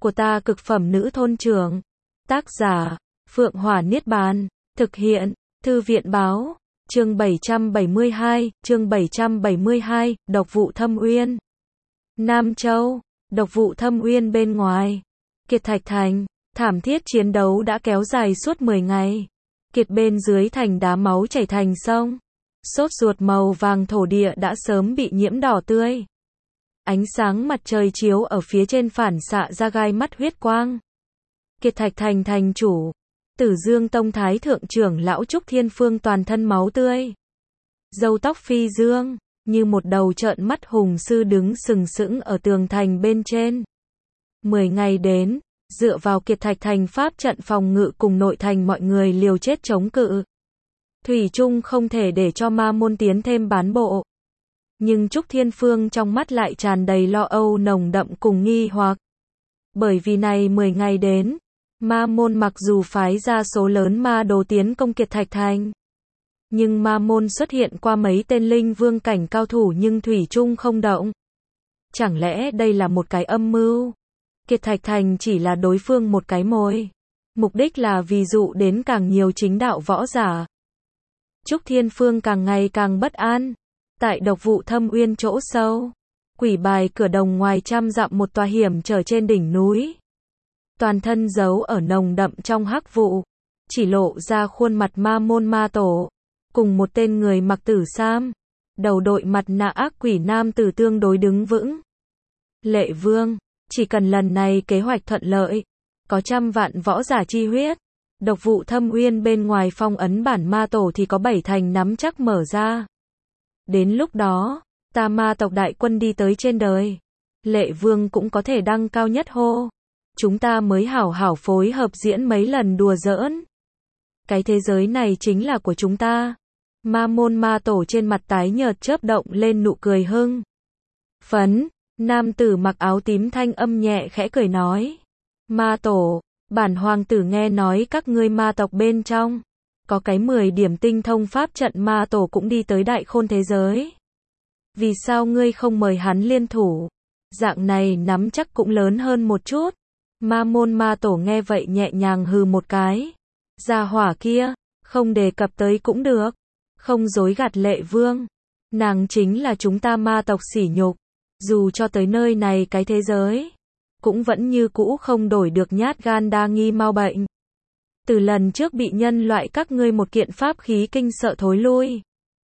của ta cực phẩm nữ thôn trưởng. Tác giả, Phượng Hỏa Niết Bàn. Thực hiện, Thư viện báo. Chương 772, Độc Vụ Thâm Uyên. Nam Châu, Độc Vụ Thâm Uyên bên ngoài. Kiệt Thạch Thành, thảm thiết chiến đấu đã kéo dài suốt 10 ngày. Kiệt bên dưới thành đá máu chảy thành sông. Sốt ruột màu vàng thổ địa đã sớm bị nhiễm đỏ tươi. Ánh sáng mặt trời chiếu ở phía trên phản xạ ra gai mắt huyết quang. Kiệt Thạch Thành thành chủ, Tử Dương Tông Thái Thượng trưởng lão Trúc Thiên Phương toàn thân máu tươi. Râu tóc phi dương, như một đầu trợn mắt hùng sư đứng sừng sững ở tường thành bên trên. 10 ngày đến, dựa vào Kiệt Thạch Thành pháp trận phòng ngự cùng nội thành mọi người liều chết chống cự. Thủy chung không thể để cho ma môn tiến thêm bán bộ. Nhưng Trúc Thiên Phương trong mắt lại tràn đầy lo âu nồng đậm cùng nghi hoặc. Bởi vì này 10 ngày đến, ma môn mặc dù phái ra số lớn ma đồ tiến công Kiệt Thạch Thành, nhưng ma môn xuất hiện qua mấy tên linh vương cảnh cao thủ nhưng thủy chung không động. Chẳng lẽ đây là một cái âm mưu? Kiệt Thạch Thành chỉ là đối phương một cái mồi. Mục đích là ví dụ đến càng nhiều chính đạo võ giả. Trúc Thiên Phương càng ngày càng bất an. Tại Độc Vụ Thâm Uyên chỗ sâu, quỷ bài cửa đồng ngoài trăm dặm một tòa hiểm trở trên đỉnh núi. Toàn thân giấu ở nồng đậm trong hắc vụ, chỉ lộ ra khuôn mặt ma môn ma tổ, cùng một tên người mặc tử sam, đầu đội mặt nạ ác quỷ nam tử tương đối đứng vững. Lệ Vương, chỉ cần lần này kế hoạch thuận lợi, có 100 vạn võ giả chi huyết, Độc Vụ Thâm Uyên bên ngoài phong ấn bản ma tổ thì có 7 thành nắm chắc mở ra. Đến lúc đó, ta ma tộc đại quân đi tới trên đời, Lệ Vương cũng có thể đăng cao nhất hô. Chúng ta mới hảo hảo phối hợp diễn mấy lần đùa giỡn. Cái thế giới này chính là của chúng ta. Ma môn ma tổ trên mặt tái nhợt chớp động lên nụ cười hưng phấn. Nam tử mặc áo tím thanh âm nhẹ khẽ cười nói. Ma tổ, bản hoàng tử nghe nói các ngươi ma tộc bên trong có cái 10 điểm tinh thông pháp trận ma tổ cũng đi tới đại khôn thế giới. Vì sao ngươi không mời hắn liên thủ? Dạng này nắm chắc cũng lớn hơn một chút. Ma môn ma tổ nghe vậy nhẹ nhàng hừ một cái. Gia hỏa kia, không đề cập tới cũng được. Không dối gạt Lệ Vương. Nàng chính là chúng ta ma tộc sỉ nhục. Dù cho tới nơi này cái thế giới, cũng vẫn như cũ không đổi được nhát gan đa nghi mau bệnh. Từ lần trước bị nhân loại các ngươi một kiện pháp khí kinh sợ thối lui,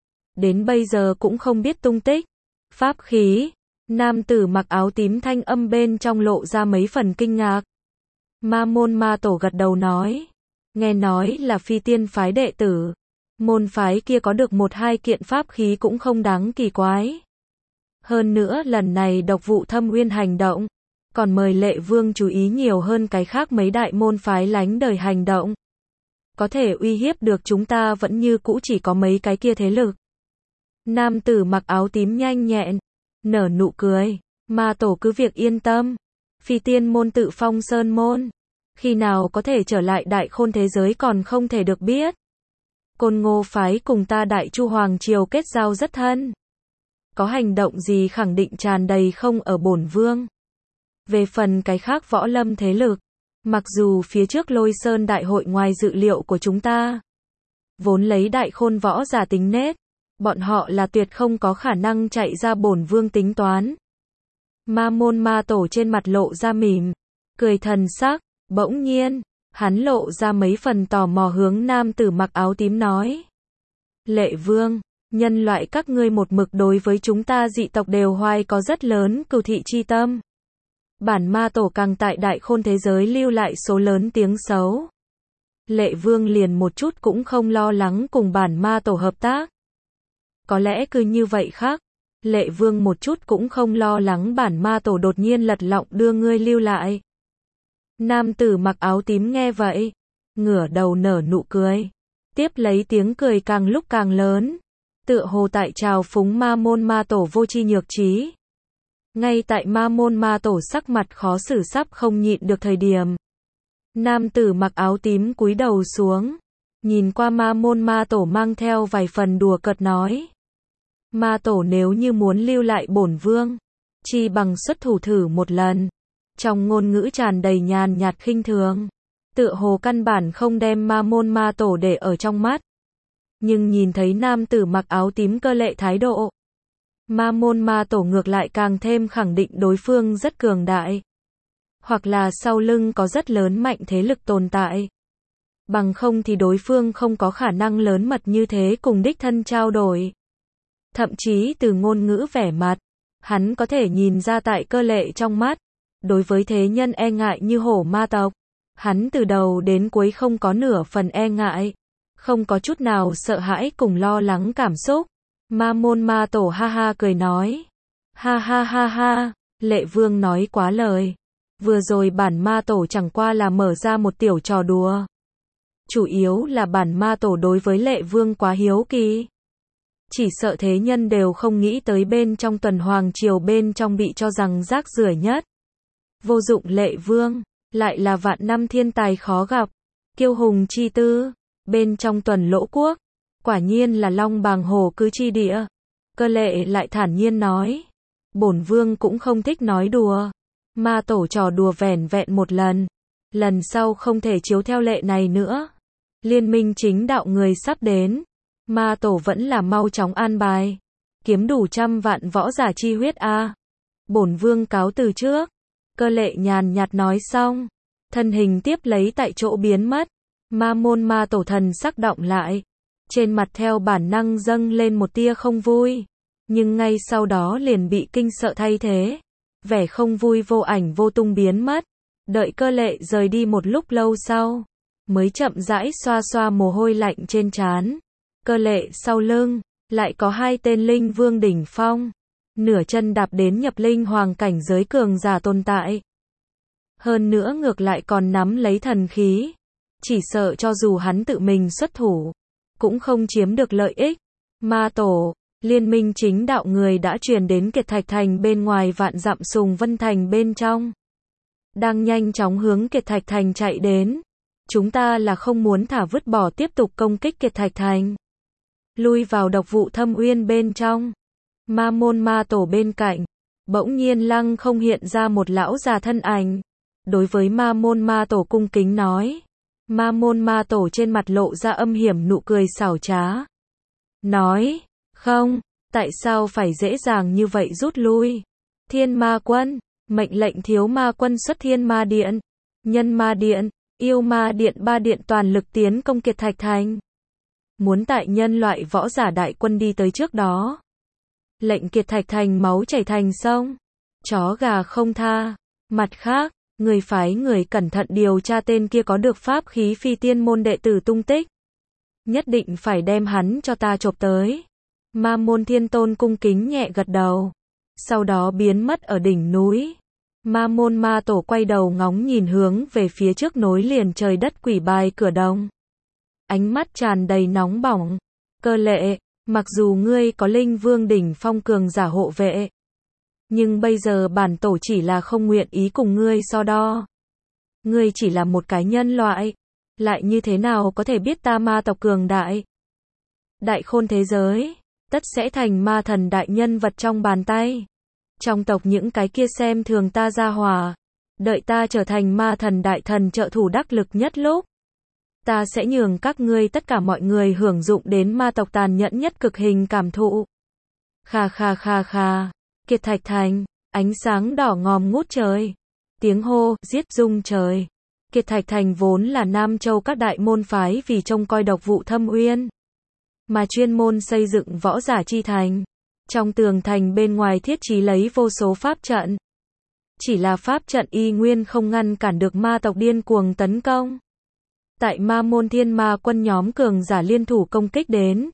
đến bây giờ cũng không biết tung tích. Pháp khí? Nam tử mặc áo tím thanh âm bên trong lộ ra mấy phần kinh ngạc. Ma môn ma tổ gật đầu nói. Nghe nói là phi tiên phái đệ tử. Môn phái kia có được 1-2 kiện pháp khí cũng không đáng kỳ quái. Hơn nữa lần này Độc Vụ Thâm Uyên hành động, còn mời Lệ Vương chú ý nhiều hơn cái khác mấy đại môn phái lánh đời hành động. Có thể uy hiếp được chúng ta vẫn như cũ chỉ có mấy cái kia thế lực. Nam tử mặc áo tím nhanh nhẹn, nở nụ cười. Ma tổ cứ việc yên tâm. Phi tiên môn tự phong sơn môn. Khi nào có thể trở lại đại khôn thế giới còn không thể được biết. Côn Ngô phái cùng ta Đại Chu Hoàng Triều kết giao rất thân. Có hành động gì khẳng định tràn đầy không ở bổn vương. Về phần cái khác võ lâm thế lực, mặc dù phía trước Lôi Sơn đại hội ngoài dự liệu của chúng ta, vốn lấy đại khôn võ giả tính nết, bọn họ là tuyệt không có khả năng chạy ra bổn vương tính toán. Ma môn ma tổ trên mặt lộ ra mỉm, cười thần sắc, bỗng nhiên, hắn lộ ra mấy phần tò mò hướng nam tử mặc áo tím nói. Lệ Vương, nhân loại các ngươi một mực đối với chúng ta dị tộc đều hoài có rất lớn cừu thị chi tâm. Bản ma tổ càng tại đại khôn thế giới lưu lại số lớn tiếng xấu. Lệ Vương liền một chút cũng không lo lắng cùng bản ma tổ hợp tác. Có lẽ cứ như vậy khác, Lệ Vương một chút cũng không lo lắng bản ma tổ đột nhiên lật lọng đưa ngươi lưu lại. Nam tử mặc áo tím nghe vậy, ngửa đầu nở nụ cười. Tiếp lấy tiếng cười càng lúc càng lớn, tựa hồ tại trào phúng ma môn ma tổ vô tri nhược trí. Ngay tại ma môn ma tổ sắc mặt khó xử sắp không nhịn được thời điểm, nam tử mặc áo tím cúi đầu xuống, nhìn qua ma môn ma tổ mang theo vài phần đùa cợt nói. Ma tổ nếu như muốn lưu lại bổn vương, chi bằng xuất thủ thử một lần. trong ngôn ngữ tràn đầy nhàn nhạt khinh thường, tựa hồ căn bản không đem Ma Môn Ma Tổ để ở trong mắt. Nhưng nhìn thấy nam tử mặc áo tím Cơ Lệ thái độ, Ma Môn Ma Tổ ngược lại càng thêm khẳng định đối phương rất cường đại, hoặc là sau lưng có rất lớn mạnh thế lực tồn tại. Bằng không thì đối phương không có khả năng lớn mật như thế cùng đích thân trao đổi. Thậm chí từ ngôn ngữ vẻ mặt, hắn có thể nhìn ra tại Cơ Lệ trong mắt, đối với thế nhân e ngại như hổ ma tộc, hắn từ đầu đến cuối không có nửa phần e ngại, không có chút nào sợ hãi cùng lo lắng cảm xúc. Ma Môn Ma Tổ ha ha cười nói. Ha ha ha ha, Lệ Vương nói quá lời. Vừa rồi bản Ma Tổ chẳng qua là mở ra một tiểu trò đùa. Chủ yếu là bản Ma Tổ đối với Lệ Vương quá hiếu kỳ. Chỉ sợ thế nhân đều không nghĩ tới bên trong tuần hoàng triều bên trong bị cho rằng rác rưởi nhất. Vô dụng Lệ Vương, lại là vạn năm thiên tài khó gặp, kiêu hùng chi tư, bên trong tuần lỗ quốc, quả nhiên là long bàng hổ cứ chi địa. Cơ Lệ lại thản nhiên nói, bổn vương cũng không thích nói đùa, Ma Tổ trò đùa vẻn vẹn một lần, lần sau không thể chiếu theo lệ này nữa. Liên minh chính đạo người sắp đến, Ma Tổ vẫn là mau chóng an bài, kiếm đủ 100 vạn võ giả chi huyết a. Bổn vương cáo từ trước. Cơ Lệ nhàn nhạt nói xong, thân hình tiếp lấy tại chỗ biến mất. Ma Môn Ma Tổ thần sắc động lại, trên mặt theo bản năng dâng lên một tia không vui, nhưng ngay sau đó liền bị kinh sợ thay thế, vẻ không vui vô ảnh vô tung biến mất. Đợi Cơ Lệ rời đi một lúc lâu sau, mới chậm rãi xoa xoa mồ hôi lạnh trên trán. Cơ Lệ sau lưng lại có 2 tên linh vương đỉnh phong, nửa chân đạp đến nhập linh hoàng cảnh giới cường giả tồn tại. Hơn nữa ngược lại còn nắm lấy thần khí, chỉ sợ cho dù hắn tự mình xuất thủ, cũng không chiếm được lợi ích. Ma Tổ, liên minh chính đạo người đã truyền đến Kiệt Thạch Thành bên ngoài vạn dặm Sùng Vân Thành bên trong, đang nhanh chóng hướng Kiệt Thạch Thành chạy đến. Chúng ta là không muốn thả vứt bỏ tiếp tục công kích Kiệt Thạch Thành, lui vào Độc Vụ Thâm Uyên bên trong. Ma Môn Ma Tổ bên cạnh, bỗng nhiên lăng không hiện ra một lão già thân ảnh, đối với Ma Môn Ma Tổ cung kính nói. Ma Môn Ma Tổ trên mặt lộ ra âm hiểm nụ cười xảo trá, nói, không, tại sao phải dễ dàng như vậy rút lui? Thiên Ma Quân, mệnh lệnh thiếu ma quân xuất Thiên Ma Điện, Nhân Ma Điện, Yêu Ma Điện 3 điện toàn lực tiến công Kiệt Thạch Thành. Muốn tại nhân loại võ giả đại quân đi tới trước đó, lệnh Kiệt Thạch Thành máu chảy thành sông, chó gà không tha. Mặt khác, người phái người cẩn thận điều tra tên kia có được pháp khí phi tiên môn đệ tử tung tích, nhất định phải đem hắn cho ta chộp tới. Ma Môn Thiên Tôn cung kính nhẹ gật đầu, sau đó biến mất ở đỉnh núi. Ma Môn Ma Tổ quay đầu ngóng nhìn hướng về phía trước nối liền trời đất quỷ bài cửa đồng, ánh mắt tràn đầy nóng bỏng. Cơ Lệ, mặc dù ngươi có linh vương đỉnh phong cường giả hộ vệ, nhưng bây giờ bản tổ chỉ là không nguyện ý cùng ngươi so đo. Ngươi chỉ là một cái nhân loại, lại như thế nào có thể biết ta ma tộc cường đại? Đại khôn thế giới, tất sẽ thành ma thần đại nhân vật trong bàn tay. Trong tộc những cái kia xem thường ta ra hỏa, đợi ta trở thành ma thần đại thần trợ thủ đắc lực nhất lúc, ta sẽ nhường các ngươi tất cả mọi người hưởng dụng đến ma tộc tàn nhẫn nhất cực hình cảm thụ. Kha kha kha kha. Kiệt Thạch Thành, ánh sáng đỏ ngòm ngút trời, tiếng hô giết rung trời. Kiệt Thạch Thành vốn là Nam Châu các đại môn phái vì trông coi Độc Vụ Thâm Uyên, mà chuyên môn xây dựng võ giả chi thành. Trong tường thành bên ngoài thiết trí lấy vô số pháp trận. Chỉ là pháp trận y nguyên không ngăn cản được ma tộc điên cuồng tấn công. Tại Ma Môn Thiên Ma Quân nhóm cường giả liên thủ công kích đến,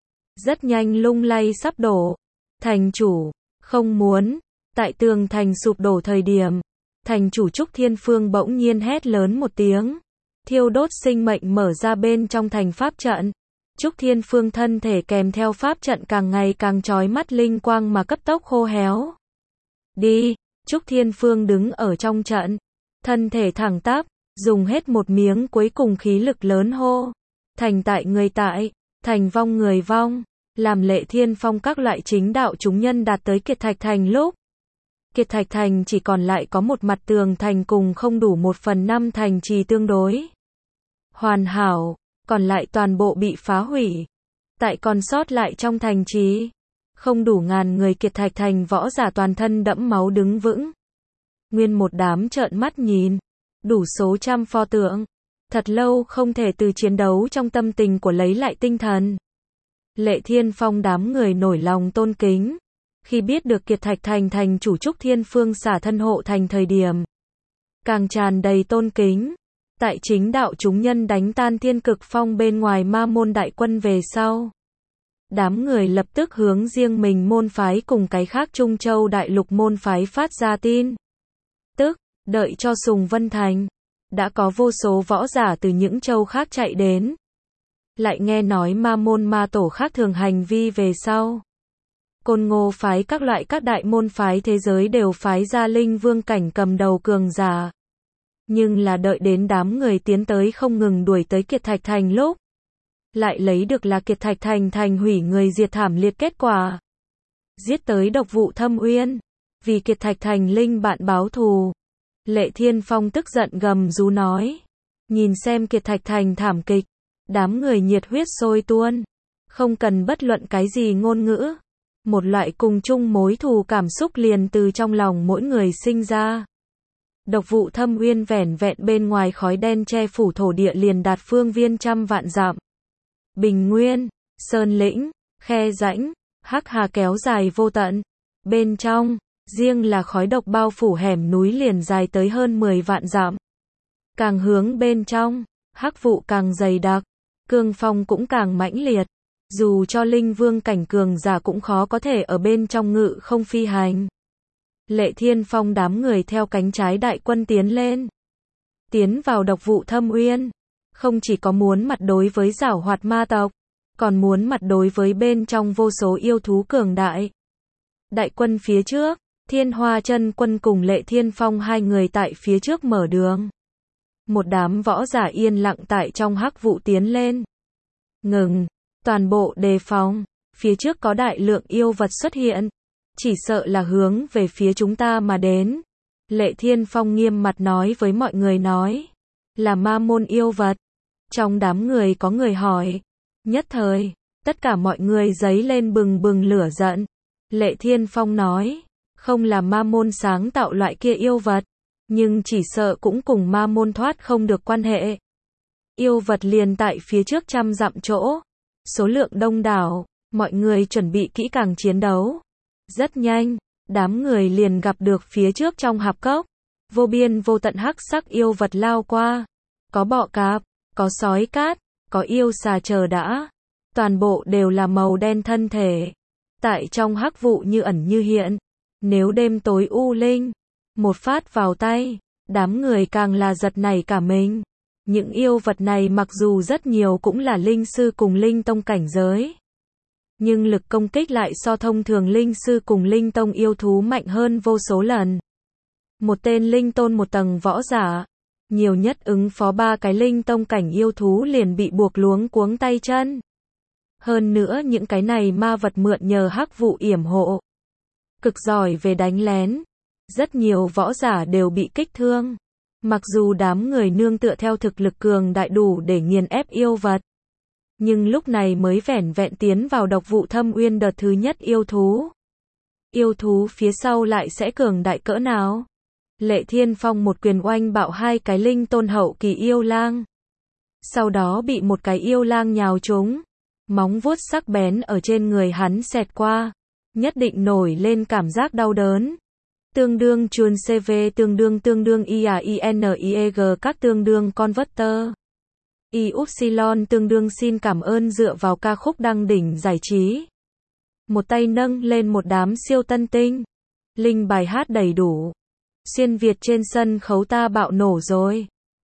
rất nhanh lung lay sắp đổ. Thành chủ, không muốn. Tại tường thành sụp đổ thời điểm, thành chủ Trúc Thiên Phương bỗng nhiên hét lớn một tiếng, thiêu đốt sinh mệnh mở ra bên trong thành pháp trận. Trúc Thiên Phương thân thể kèm theo pháp trận càng ngày càng chói mắt linh quang mà cấp tốc khô héo. Đi. Trúc Thiên Phương đứng ở trong trận, thân thể thẳng tắp, dùng hết một miếng cuối cùng khí lực lớn hô. Thành tại người tại, thành vong người vong. Làm Lệ Thiên Phong các loại chính đạo chúng nhân đạt tới Kiệt Thạch Thành lúc, Kiệt Thạch Thành chỉ còn lại có một mặt tường thành cùng không đủ 1/5 thành trì tương đối hoàn hảo, còn lại toàn bộ bị phá hủy. Tại còn sót lại trong thành trì, không đủ ngàn người Kiệt Thạch Thành võ giả toàn thân đẫm máu đứng vững. Nguyên một đám trợn mắt nhìn, đủ số trăm pho tượng. Thật lâu không thể từ chiến đấu trong tâm tình của lấy lại tinh thần. Lệ Thiên Phong đám người nổi lòng tôn kính. Khi biết được Kiệt Thạch Thành thành chủ Trúc Thiên Phương xả thân hộ thành thời điểm, càng tràn đầy tôn kính. Tại chính đạo chúng nhân đánh tan Thiên Cực Phong bên ngoài Ma môn đại quân về sau, đám người lập tức hướng riêng mình môn phái cùng cái khác Trung Châu đại lục môn phái phát ra tin. Tức, đợi cho Sùng Vân Thành, đã có vô số võ giả từ những châu khác chạy đến. Lại nghe nói Ma môn ma tổ khác thường hành vi về sau, Côn Ngô phái các loại các đại môn phái thế giới đều phái ra linh vương cảnh cầm đầu cường giả. Nhưng là đợi đến đám người tiến tới không ngừng đuổi tới Kiệt Thạch Thành lúc, lại lấy được là Kiệt Thạch Thành thành hủy người diệt thảm liệt kết quả. Giết tới Độc Vụ Thâm Uyên, vì Kiệt Thạch Thành linh bạn báo thù. Lệ Thiên Phong tức giận gầm rú nói. Nhìn xem Kiệt Thạch Thành thảm kịch, đám người nhiệt huyết sôi tuôn. Không cần bất luận cái gì ngôn ngữ. Một loại cùng chung mối thù cảm xúc liền từ trong lòng mỗi người sinh ra. Độc Vụ Thâm Uyên vẻn vẹn bên ngoài khói đen che phủ thổ địa liền đạt phương viên trăm vạn dặm. Bình nguyên, sơn lĩnh, khe rãnh, hắc hà kéo dài vô tận. Bên trong, riêng là khói độc bao phủ hẻm núi liền dài tới hơn 10 vạn dặm. Càng hướng bên trong, hắc vụ càng dày đặc, cương phong cũng càng mãnh liệt. Dù cho linh vương cảnh cường giả cũng khó có thể ở bên trong ngự không phi hành. Lệ Thiên Phong đám người theo cánh trái đại quân tiến lên. Tiến vào Độc Vụ Thâm Uyên, không chỉ có muốn mặt đối với giảo hoạt ma tộc, còn muốn mặt đối với bên trong vô số yêu thú cường đại. Đại quân phía trước, Thiên Hoa Chân Quân cùng Lệ Thiên Phong hai người tại phía trước mở đường. Một đám võ giả yên lặng tại trong hắc vụ tiến lên. Ngừng, toàn bộ đề phòng, phía trước có đại lượng yêu vật xuất hiện. Chỉ sợ là hướng về phía chúng ta mà đến. Lệ Thiên Phong nghiêm mặt nói với mọi người nói. Là ma môn yêu vật. Trong đám người có người hỏi. Nhất thời, tất cả mọi người giấy lên bừng bừng lửa giận. Lệ Thiên Phong nói. Không là ma môn sáng tạo loại kia yêu vật. Nhưng chỉ sợ cũng cùng ma môn thoát không được quan hệ. Yêu vật liền tại phía trước trăm dặm chỗ. Số lượng đông đảo. Mọi người chuẩn bị kỹ càng chiến đấu. Rất nhanh, đám người liền gặp được phía trước trong hạp cốc. Vô biên vô tận hắc sắc yêu vật lao qua. Có bọ cạp, có sói cát, có yêu xà chờ đã. Toàn bộ đều là màu đen thân thể. Tại trong hắc vụ như ẩn như hiện. Nếu đêm tối u linh, một phát vào tay, đám người càng là giật nảy cả mình. Những yêu vật này mặc dù rất nhiều cũng là linh sư cùng linh tông cảnh giới. Nhưng lực công kích lại so thông thường linh sư cùng linh tông yêu thú mạnh hơn vô số lần. Một tên linh tôn một tầng võ giả, nhiều nhất ứng phó 3 cái linh tông cảnh yêu thú liền bị buộc luống cuống tay chân. Hơn nữa những cái này ma vật mượn nhờ hắc vụ yểm hộ. Cực giỏi về đánh lén. Rất nhiều võ giả đều bị kích thương. Mặc dù đám người nương tựa theo thực lực cường đại đủ để nghiền ép yêu vật. Nhưng lúc này mới vẻn vẹn tiến vào Độc Vụ Thâm Uyên đợt thứ nhất yêu thú. Yêu thú phía sau lại sẽ cường đại cỡ nào? Lệ Thiên Phong một quyền oanh bạo 2 cái linh tôn hậu kỳ yêu lang. Sau đó bị một cái yêu lang nhào trúng. Móng vuốt sắc bén ở trên người hắn xẹt qua. Nhất định nổi lên cảm giác đau đớn. Tương đương chuồn CV tương đương IAINIEG các tương đương converter. Y-Upsilon tương đương xin cảm ơn dựa vào ca khúc đăng đỉnh giải trí. Một tay nâng lên một đám siêu tân tinh. Linh bài hát đầy đủ. Xuyên Việt trên sân khấu ta bạo nổ rồi.